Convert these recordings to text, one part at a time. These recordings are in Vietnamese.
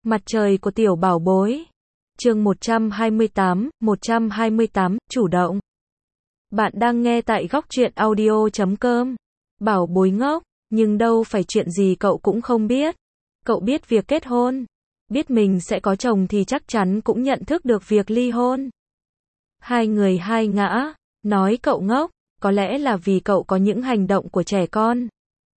Mặt trời của tiểu bảo bối. Chương 128, chủ động. Bạn đang nghe tại góc truyện audio.com. Bảo bối ngốc, nhưng đâu phải chuyện gì cậu cũng không biết. Cậu biết việc kết hôn, biết mình sẽ có chồng thì chắc chắn cũng nhận thức được việc ly hôn. Hai người hai ngã, nói cậu ngốc, có lẽ là vì cậu có những hành động của trẻ con.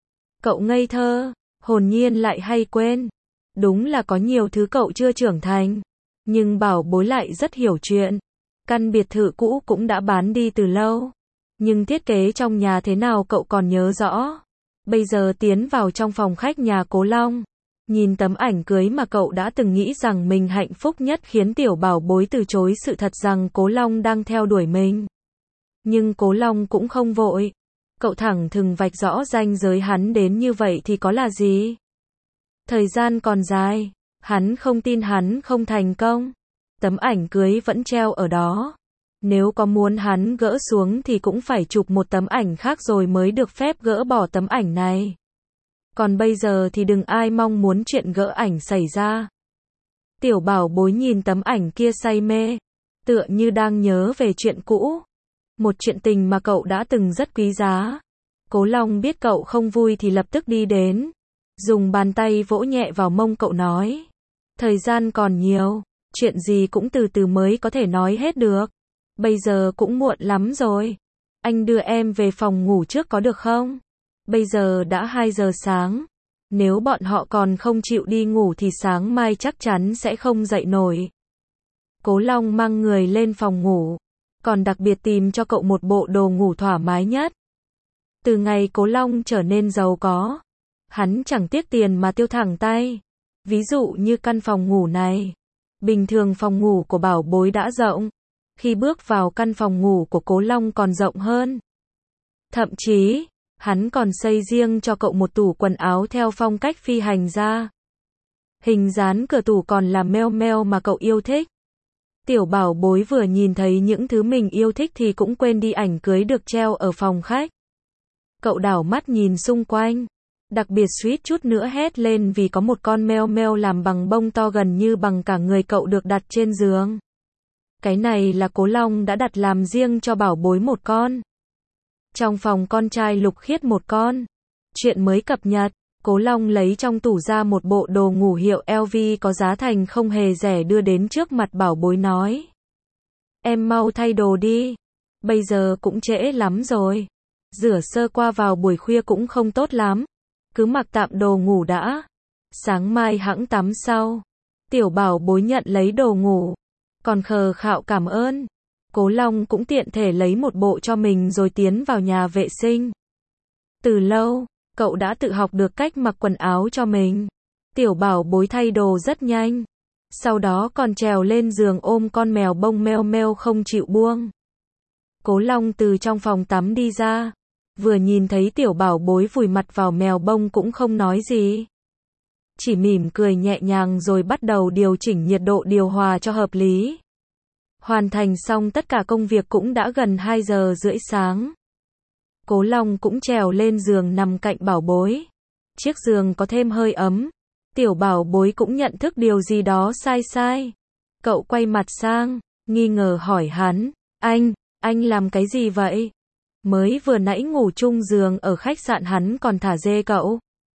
Cậu ngây thơ, hồn nhiên lại hay quên. Đúng là có nhiều thứ cậu chưa trưởng thành. Nhưng bảo bối lại rất hiểu chuyện. Căn biệt thự cũ cũng đã bán đi từ lâu. Nhưng thiết kế trong nhà thế nào cậu còn nhớ rõ. Bây giờ tiến vào trong phòng khách nhà Cố Long. Nhìn tấm ảnh cưới mà cậu đã từng nghĩ rằng mình hạnh phúc nhất khiến tiểu bảo bối từ chối sự thật rằng Cố Long đang theo đuổi mình. Nhưng Cố Long cũng không vội. Cậu thẳng thừng vạch rõ ranh giới hắn đến như vậy thì có là gì? Thời gian còn dài, hắn không tin hắn không thành công. Tấm ảnh cưới vẫn treo ở đó. Nếu có muốn hắn gỡ xuống thì cũng phải chụp một tấm ảnh khác rồi mới được phép gỡ bỏ tấm ảnh này. Còn bây giờ thì đừng ai mong muốn chuyện gỡ ảnh xảy ra. Tiểu bảo bối nhìn tấm ảnh kia say mê, tựa như đang nhớ về chuyện cũ. Một chuyện tình mà cậu đã từng rất quý giá. Cố Long biết cậu không vui thì lập tức đi đến. Dùng bàn tay vỗ nhẹ vào mông cậu nói. Thời gian còn nhiều, chuyện gì cũng từ từ mới có thể nói hết được. Bây giờ cũng muộn lắm rồi. Anh đưa em về phòng ngủ trước có được không? Bây giờ đã 2 giờ sáng. Nếu bọn họ còn không chịu đi ngủ thì sáng mai chắc chắn sẽ không dậy nổi. Cố Long mang người lên phòng ngủ. Còn đặc biệt tìm cho cậu một bộ đồ ngủ thoải mái nhất. Từ ngày Cố Long trở nên giàu có, hắn chẳng tiếc tiền mà tiêu thẳng tay. Ví dụ như căn phòng ngủ này. Bình thường phòng ngủ của bảo bối đã rộng. Khi bước vào căn phòng ngủ của Cố Long còn rộng hơn. Thậm chí, hắn còn xây riêng cho cậu một tủ quần áo theo phong cách phi hành gia. Hình dán cửa tủ còn là meo meo mà cậu yêu thích. Tiểu bảo bối vừa nhìn thấy những thứ mình yêu thích thì cũng quên đi ảnh cưới được treo ở phòng khách. Cậu đảo mắt nhìn xung quanh. Đặc biệt suýt chút nữa hét lên vì có một con meo meo làm bằng bông to gần như bằng cả người cậu được đặt trên giường. Cái này là Cố Long đã đặt làm riêng cho bảo bối một con. Trong phòng con trai Lục Khiết một con. Chuyện mới cập nhật, Cố Long lấy trong tủ ra một bộ đồ ngủ hiệu LV có giá thành không hề rẻ đưa đến trước mặt bảo bối nói. Em mau thay đồ đi. Bây giờ cũng trễ lắm rồi. Rửa sơ qua vào buổi khuya cũng không tốt lắm. Cứ mặc tạm đồ ngủ đã. Sáng mai hẵng tắm sau. Tiểu bảo bối nhận lấy đồ ngủ. Còn khờ khạo cảm ơn. Cố Long cũng tiện thể lấy một bộ cho mình rồi tiến vào nhà vệ sinh. Từ lâu, cậu đã tự học được cách mặc quần áo cho mình. Tiểu bảo bối thay đồ rất nhanh. Sau đó còn trèo lên giường ôm con mèo bông meo meo không chịu buông. Cố Long từ trong phòng tắm đi ra. Vừa nhìn thấy tiểu bảo bối vùi mặt vào mèo bông cũng không nói gì. Chỉ mỉm cười nhẹ nhàng rồi bắt đầu điều chỉnh nhiệt độ điều hòa cho hợp lý. Hoàn thành xong tất cả công việc cũng đã gần 2 giờ rưỡi sáng. Cố Long cũng trèo lên giường nằm cạnh bảo bối. Chiếc giường có thêm hơi ấm. Tiểu bảo bối cũng nhận thức điều gì đó sai sai. Cậu quay mặt sang, nghi ngờ hỏi hắn. Anh làm cái gì vậy? Mới vừa nãy ngủ chung giường ở khách sạn hắn còn thả dê cậu.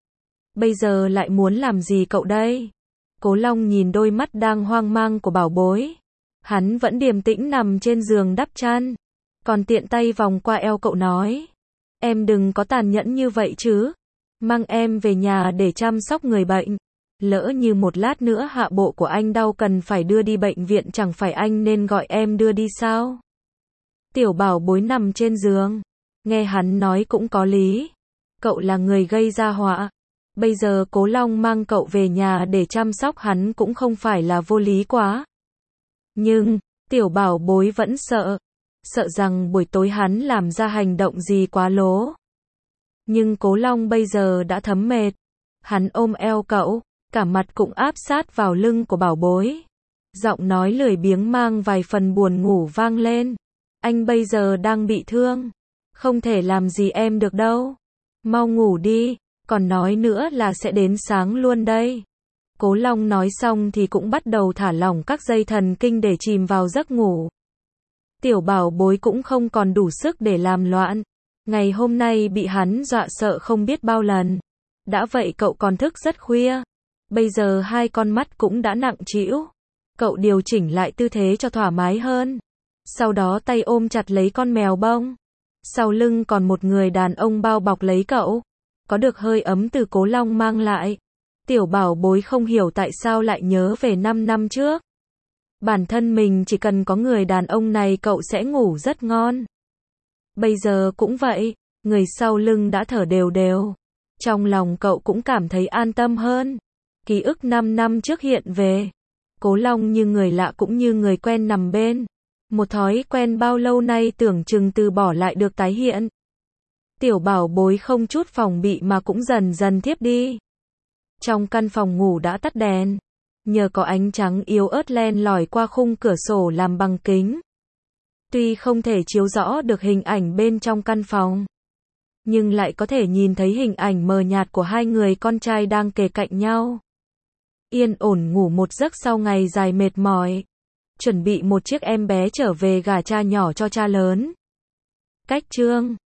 Bây giờ lại muốn làm gì cậu đây? Cố Long nhìn đôi mắt đang hoang mang của bảo bối. Hắn vẫn điềm tĩnh nằm trên giường đắp chăn. Còn tiện tay vòng qua eo cậu nói. Em đừng có tàn nhẫn như vậy chứ. Mang em về nhà để chăm sóc người bệnh. Lỡ như một lát nữa hạ bộ của anh đau cần phải đưa đi bệnh viện chẳng phải anh nên gọi em đưa đi sao? Tiểu bảo bối nằm trên giường. Nghe hắn nói cũng có lý. Cậu là người gây ra họa. Bây giờ Cố Long mang cậu về nhà để chăm sóc hắn cũng không phải là vô lý quá. Nhưng, tiểu bảo bối vẫn sợ. Sợ rằng buổi tối hắn làm ra hành động gì quá lố. Nhưng Cố Long bây giờ đã thấm mệt. Hắn ôm eo cậu, cả mặt cũng áp sát vào lưng của bảo bối. Giọng nói lười biếng mang vài phần buồn ngủ vang lên. Anh bây giờ đang bị thương. Không thể làm gì em được đâu. Mau ngủ đi, còn nói nữa là sẽ đến sáng luôn đây. Cố Long nói xong thì cũng bắt đầu thả lỏng các dây thần kinh để chìm vào giấc ngủ. Tiểu bảo bối cũng không còn đủ sức để làm loạn. Ngày hôm nay bị hắn dọa sợ không biết bao lần. Đã vậy cậu còn thức rất khuya. Bây giờ hai con mắt cũng đã nặng trĩu. Cậu điều chỉnh lại tư thế cho thoải mái hơn. Sau đó tay ôm chặt lấy con mèo bông. Sau lưng còn một người đàn ông bao bọc lấy cậu. Có được hơi ấm từ Cố Long mang lại. Tiểu bảo bối không hiểu tại sao lại nhớ về 5 năm trước. Bản thân mình chỉ cần có người đàn ông này cậu sẽ ngủ rất ngon. Bây giờ cũng vậy, người sau lưng đã thở đều đều. Trong lòng cậu cũng cảm thấy an tâm hơn. Ký ức 5 năm trước hiện về. Cố Long như người lạ cũng như người quen nằm bên. Một thói quen bao lâu nay tưởng chừng từ bỏ lại được tái hiện. Tiểu bảo bối không chút phòng bị mà cũng dần dần thiếp đi. Trong căn phòng ngủ đã tắt đèn. Nhờ có ánh trắng yếu ớt len lỏi qua khung cửa sổ làm bằng kính. Tuy không thể chiếu rõ được hình ảnh bên trong căn phòng, nhưng lại có thể nhìn thấy hình ảnh mờ nhạt của hai người con trai đang kề cạnh nhau. Yên ổn ngủ một giấc sau ngày dài mệt mỏi. Chuẩn bị một chiếc em bé trở về gả cha nhỏ cho cha lớn. Cách chương